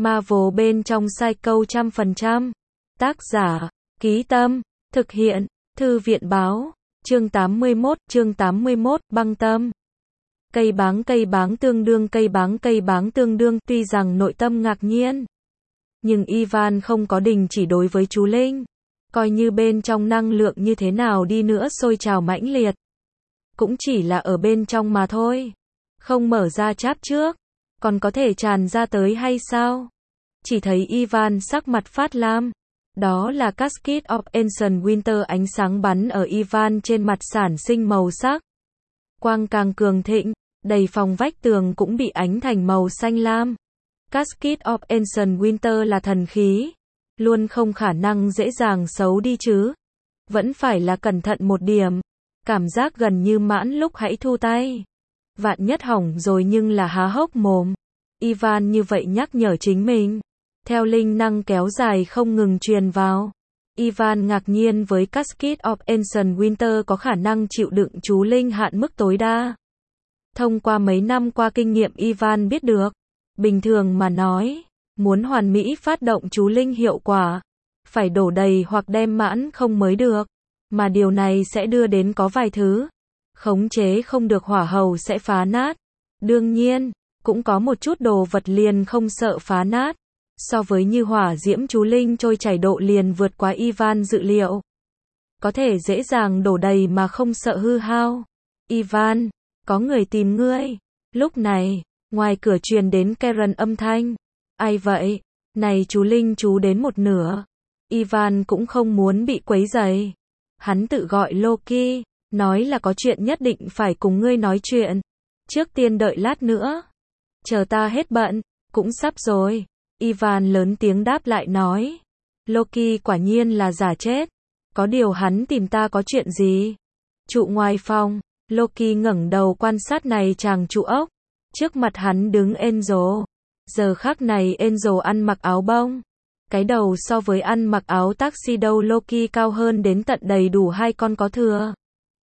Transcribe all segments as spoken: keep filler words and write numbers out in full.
Marvel bên trong Psycho trăm phần trăm. Tác giả, Ký Tâm, thực hiện, Thư viện Báo, chương tám mươi mốt, chương tám mươi mốt, băng tâm. Cây báng cây báng tương đương cây báng cây báng tương đương, tuy rằng nội tâm ngạc nhiên. Nhưng Ivan không có đình chỉ đối với chú Linh. Coi như bên trong năng lượng như thế nào đi nữa sôi trào mãnh liệt. Cũng chỉ là ở bên trong mà thôi. Không mở ra cháp trước. Còn có thể tràn ra tới hay sao? Chỉ thấy Ivan sắc mặt phát lam. Đó là Casket of Ancient Winter, ánh sáng bắn ở Ivan trên mặt sản sinh màu sắc. Quang càng cường thịnh, đầy phòng vách tường cũng bị ánh thành màu xanh lam. Casket of Ancient Winter là thần khí. Luôn không khả năng dễ dàng xấu đi chứ. Vẫn phải là cẩn thận một điểm. Cảm giác gần như mãn lúc hãy thu tay. Vạn nhất hỏng rồi nhưng là há hốc mồm. Ivan như vậy nhắc nhở chính mình. Theo linh năng kéo dài không ngừng truyền vào. Ivan ngạc nhiên với Casket of Ancient Winter có khả năng chịu đựng chú linh hạn mức tối đa. Thông qua mấy năm qua kinh nghiệm Ivan biết được. Bình thường mà nói, muốn hoàn mỹ phát động chú linh hiệu quả, phải đổ đầy hoặc đem mãn không mới được. Mà điều này sẽ đưa đến có vài thứ. Khống chế không được hỏa hầu sẽ phá nát. Đương nhiên, cũng có một chút đồ vật liền không sợ phá nát. So với như hỏa diễm chú linh trôi chảy độ liền vượt quá Ivan dự liệu. Có thể dễ dàng đổ đầy mà không sợ hư hao. Ivan, có người tìm ngươi. Lúc này, ngoài cửa truyền đến Karen âm thanh. Ai vậy? Này chú linh chú đến một nửa. Ivan cũng không muốn bị quấy rầy. Hắn tự gọi Loki, nói là có chuyện nhất định phải cùng ngươi nói chuyện. Trước tiên đợi lát nữa. Chờ ta hết bận, cũng sắp rồi. Ivan lớn tiếng đáp lại nói. Loki quả nhiên là giả chết. Có điều hắn tìm ta có chuyện gì? Trụ ngoài phòng, Loki ngẩng đầu quan sát này chàng trụ ốc. Trước mặt hắn đứng Angel. Giờ khắc này Angel ăn mặc áo bông. Cái đầu so với ăn mặc áo tuxedo Loki cao hơn đến tận đầy đủ hai con có thừa.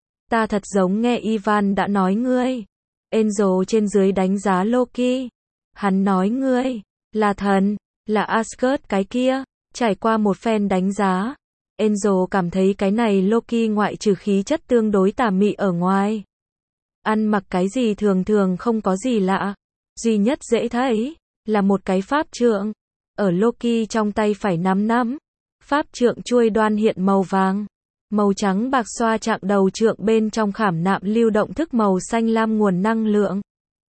Ta thật giống nghe Ivan đã nói ngươi. Angel trên dưới đánh giá Loki. Hắn nói ngươi là thần, là Asgard cái kia. Trải qua một phen đánh giá, Angel cảm thấy cái này Loki ngoại trừ khí chất tương đối tà mị ở ngoài. Ăn mặc cái gì thường thường không có gì lạ. Duy nhất dễ thấy là một cái pháp trượng. Ở Loki trong tay phải nắm nắm. Pháp trượng chuôi đoan hiện màu vàng. Màu trắng bạc xoa chạm đầu trượng bên trong khảm nạm lưu động thức màu xanh lam nguồn năng lượng.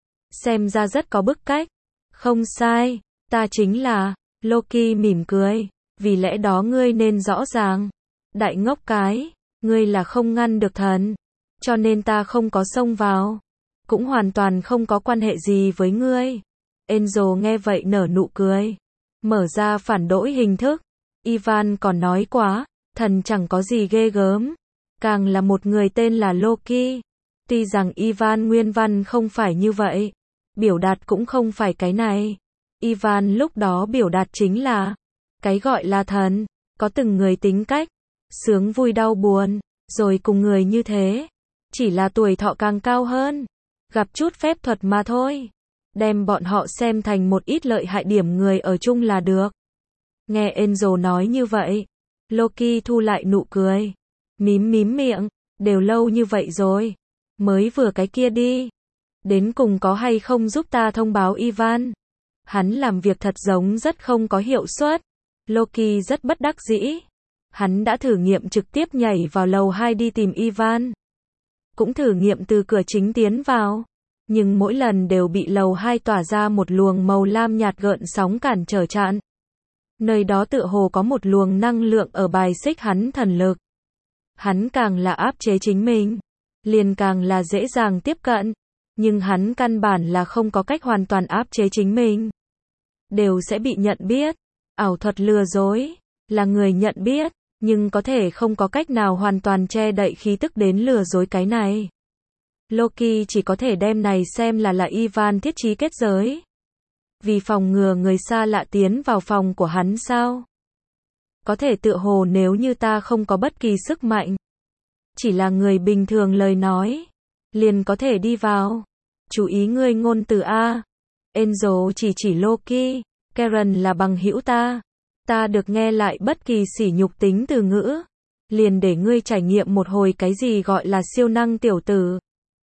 Xem ra rất có bức cách. Không sai, ta chính là. Loki mỉm cười. Vì lẽ đó ngươi nên rõ ràng. Đại ngốc cái, ngươi là không ngăn được thần. Cho nên ta không có xông vào. Cũng hoàn toàn không có quan hệ gì với ngươi. Angel nghe vậy nở nụ cười. Mở ra phản đối hình thức. Ivan còn nói quá, thần chẳng có gì ghê gớm. Càng là một người tên là Loki. Tuy rằng Ivan nguyên văn không phải như vậy. Biểu đạt cũng không phải cái này. Ivan lúc đó biểu đạt chính là cái gọi là thần. Có từng người tính cách. Sướng vui đau buồn. Rồi cùng người như thế. Chỉ là tuổi thọ càng cao hơn. Gặp chút phép thuật mà thôi. Đem bọn họ xem thành một ít lợi hại điểm người ở chung là được. Nghe Angel nói như vậy. Loki thu lại nụ cười. Mím mím miệng. Đều lâu như vậy rồi. Mới vừa cái kia đi. Đến cùng có hay không giúp ta thông báo Ivan. Hắn làm việc thật giống rất không có hiệu suất. Loki rất bất đắc dĩ. Hắn đã thử nghiệm trực tiếp nhảy vào lầu hai đi tìm Ivan. Cũng thử nghiệm từ cửa chính tiến vào. Nhưng mỗi lần đều bị lầu hai tỏa ra một luồng màu lam nhạt gợn sóng cản trở chặn. Nơi đó tựa hồ có một luồng năng lượng ở bài xích hắn thần lực. Hắn càng là áp chế chính mình, liền càng là dễ dàng tiếp cận. Nhưng hắn căn bản là không có cách hoàn toàn áp chế chính mình. Đều sẽ bị nhận biết. Ảo thuật lừa dối, là người nhận biết, nhưng có thể không có cách nào hoàn toàn che đậy khí tức đến lừa dối cái này. Loki chỉ có thể đem này xem là là Ivan thiết trí kết giới. Vì phòng ngừa người xa lạ tiến vào phòng của hắn sao? Có thể tựa hồ nếu như ta không có bất kỳ sức mạnh. Chỉ là người bình thường lời nói. Liền có thể đi vào. Chú ý ngươi ngôn từ A. Angel chỉ chỉ Loki. Karen là bằng hữu ta. Ta được nghe lại bất kỳ sỉ nhục tính từ ngữ. Liền để ngươi trải nghiệm một hồi cái gì gọi là siêu năng tiểu tử.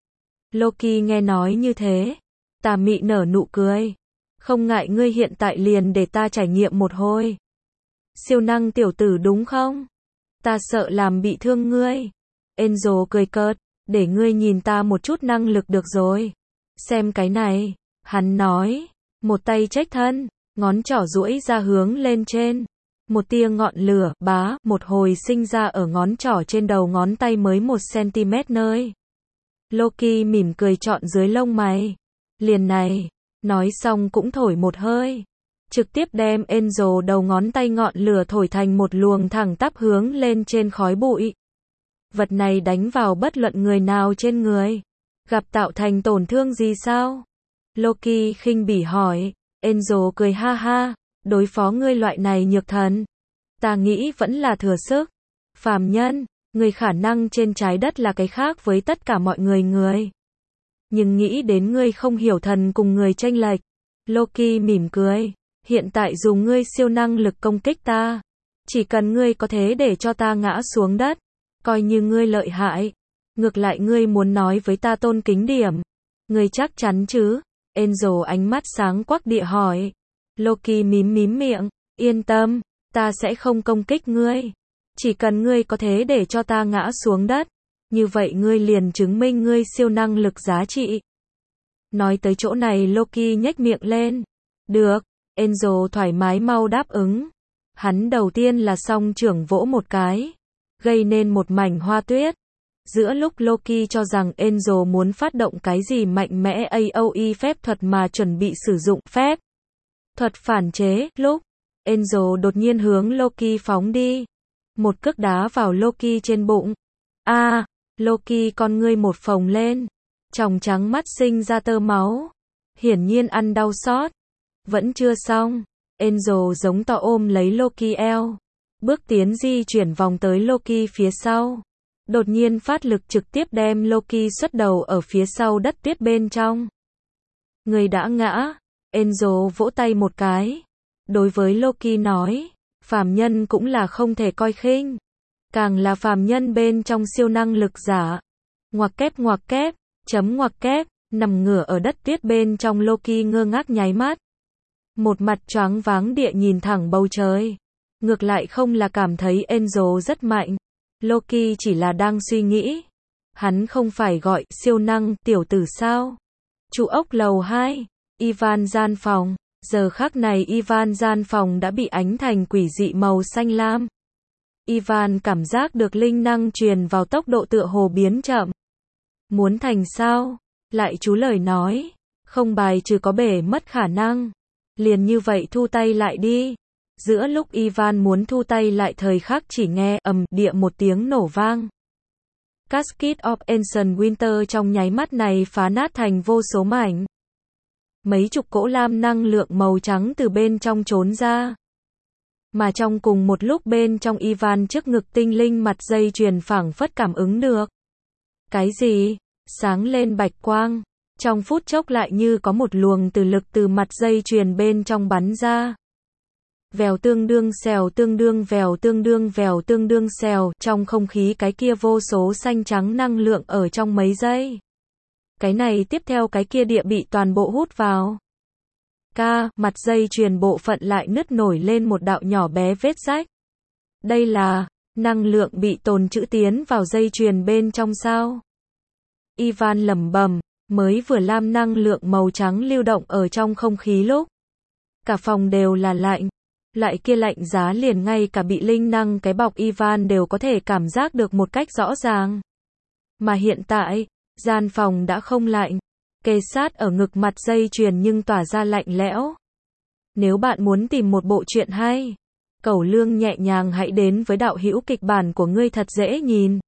Loki nghe nói như thế. Tà mị nở nụ cười. Không ngại ngươi hiện tại liền để ta trải nghiệm một hồi. Siêu năng tiểu tử đúng không? Ta sợ làm bị thương ngươi. Angel cười cợt. Để ngươi nhìn ta một chút năng lực được rồi. Xem cái này. Hắn nói. Một tay chếch thân. Ngón trỏ duỗi ra hướng lên trên. Một tia ngọn lửa, bá, một hồi sinh ra ở ngón trỏ trên đầu ngón tay mới một xăng-ti-mét nơi. Loki mỉm cười trọn dưới lông mày. Liền này. Nói xong cũng thổi một hơi. Trực tiếp đem Angel đầu ngón tay ngọn lửa thổi thành một luồng thẳng tắp hướng lên trên khói bụi. Vật này đánh vào bất luận người nào trên người. Gặp tạo thành tổn thương gì sao? Loki khinh bỉ hỏi. Angel cười ha ha. Đối phó ngươi loại này nhược thần. Ta nghĩ vẫn là thừa sức. Phàm nhân, người khả năng trên trái đất là cái khác với tất cả mọi người người. Nhưng nghĩ đến ngươi không hiểu thần cùng người chênh lệch. Loki mỉm cười. Hiện tại dùng ngươi siêu năng lực công kích ta. Chỉ cần ngươi có thế để cho ta ngã xuống đất. Coi như ngươi lợi hại. Ngược lại ngươi muốn nói với ta tôn kính điểm. Ngươi chắc chắn chứ? Angel ánh mắt sáng quắc địa hỏi. Loki mím mím miệng. Yên tâm, ta sẽ không công kích ngươi. Chỉ cần ngươi có thế để cho ta ngã xuống đất. Như vậy ngươi liền chứng minh ngươi siêu năng lực giá trị. Nói tới chỗ này Loki nhếch miệng lên. Được, Angel thoải mái mau đáp ứng. Hắn đầu tiên là song trưởng vỗ một cái. Gây nên một mảnh hoa tuyết. Giữa lúc Loki cho rằng Angel muốn phát động cái gì mạnh mẽ a o e phép thuật mà chuẩn bị sử dụng phép thuật phản chế, lúc Angel đột nhiên hướng Loki phóng đi. Một cước đá vào Loki trên bụng. A, à, Loki con ngươi một phồng lên. Tròng trắng mắt sinh ra tơ máu. Hiển nhiên ăn đau xót. Vẫn chưa xong. Angel giống to ôm lấy Loki eo. Bước tiến di chuyển vòng tới Loki phía sau. Đột nhiên phát lực trực tiếp đem Loki xuất đầu ở phía sau đất tuyết bên trong. Người đã ngã. Angel vỗ tay một cái. Đối với Loki nói. Phàm nhân cũng là không thể coi khinh. Càng là phàm nhân bên trong siêu năng lực giả. Ngoặc kép ngoặc kép. Chấm ngoặc kép. Nằm ngửa ở đất tuyết bên trong Loki ngơ ngác nháy mắt. Một mặt choáng váng địa nhìn thẳng bầu trời. Ngược lại không là cảm thấy Angel rất mạnh. Loki chỉ là đang suy nghĩ. Hắn không phải gọi siêu năng tiểu tử sao? Trụ ốc lầu hai. Ivan gian phòng. Giờ khắc này Ivan gian phòng đã bị ánh thành quỷ dị màu xanh lam. Ivan cảm giác được linh năng truyền vào tốc độ tựa hồ biến chậm. Muốn thành sao? Lại chú lời nói. Không bài trừ có bể mất khả năng. Liền như vậy thu tay lại đi. Giữa lúc Ivan muốn thu tay lại thời khắc chỉ nghe ầm địa một tiếng nổ vang. Casket of Ancient Winter trong nháy mắt này phá nát thành vô số mảnh. Mấy chục cỗ lam năng lượng màu trắng từ bên trong trốn ra. Mà trong cùng một lúc bên trong Ivan trước ngực tinh linh mặt dây chuyền phảng phất cảm ứng được. Cái gì? Sáng lên bạch quang. Trong phút chốc lại như có một luồng từ lực từ mặt dây chuyền bên trong bắn ra. Vèo tương đương xèo tương đương vèo tương đương vèo tương đương xèo, trong không khí cái kia vô số xanh trắng năng lượng ở trong mấy giây. Cái này tiếp theo cái kia địa bị toàn bộ hút vào. Ca, mặt dây chuyền bộ phận lại nứt nổi lên một đạo nhỏ bé vết rách. Đây là năng lượng bị tồn trữ tiến vào dây chuyền bên trong sao? Ivan lẩm bẩm, mới vừa lam năng lượng màu trắng lưu động ở trong không khí lúc. Cả phòng đều là lạnh. Loại kia lạnh giá liền ngay cả bị linh năng cái bọc Ivan đều có thể cảm giác được một cách rõ ràng. Mà hiện tại, gian phòng đã không lạnh. Kề sát ở ngực mặt dây chuyền nhưng tỏa ra lạnh lẽo. Nếu bạn muốn tìm một bộ truyện hay, Cẩu Lương nhẹ nhàng hãy đến với đạo hữu kịch bản của ngươi thật dễ nhìn.